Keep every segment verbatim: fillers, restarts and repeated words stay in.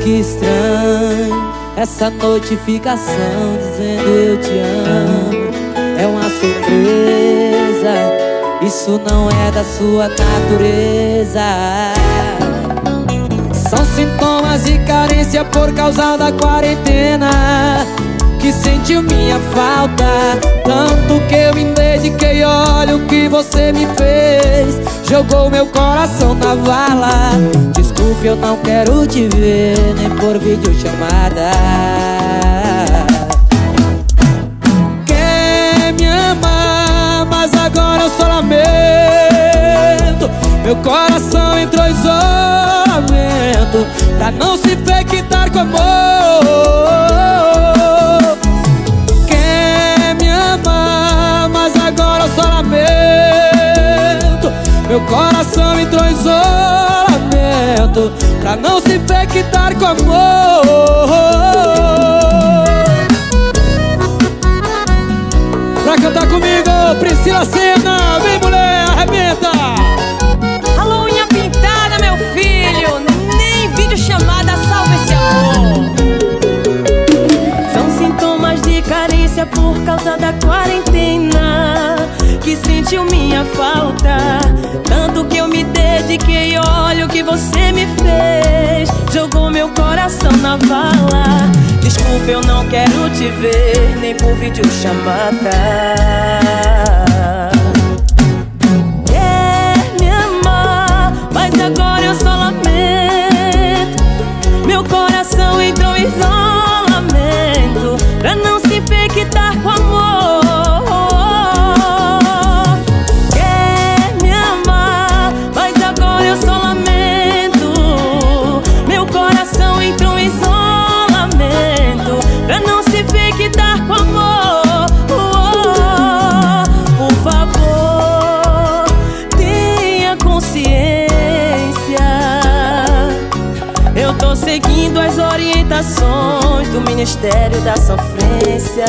que estranho essa notificação dizendo eu te amo. É uma surpresa, isso não é da sua natureza. São sintomas de carência por causa da quarentena, que sentiu minha falta, tanto que eu me dediquei. Olha o que você me fez, jogou meu coração na vala. Desculpe, eu não quero te ver, nem por videochamada. Quer me amar, mas agora eu só lamento. Meu coração entrou em isolamento, pra não se infectar com amor. Quer me amar, mas agora eu só lamento. Meu coração entrou em isolamento, pra não se infectar com amor. Pra cantar comigo, Priscila Senna, vem mulher, arrebenta! Alô, unha pintada, meu filho, nem videochamada salva esse amor. São sintomas de carência por causa da quarentena, que sentiu minha falta, tanto que eu me dediquei. Olha o que você me fez, jogou meu coração na vala. Desculpa, eu não quero te ver, nem por videochamada. Quer me amar, mas agora eu só lamento. Meu coração entrou em isolamento, pra não se infectar com amor. Quer me amar, mas agora eu só lamento. Meu coração entrou em isolamento, pra não se infectar com amor. Por favor, tenha consciência. Eu tô seguindo as orientações do Ministério da Sofrência.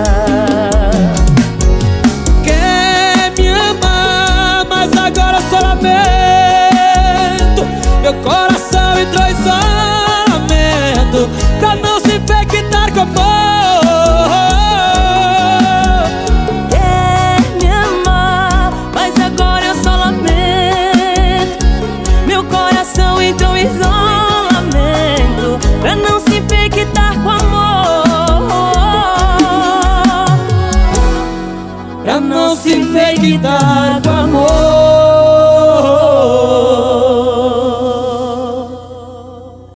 Quer me amar, mas agora eu só lamento. Meu coração entrou em isolamento, pra não se infectar com amor. Quer me amar, mas agora eu só lamento. Meu coração entrou em isolamento, pra não se infectar com amor. Pra não se infectar com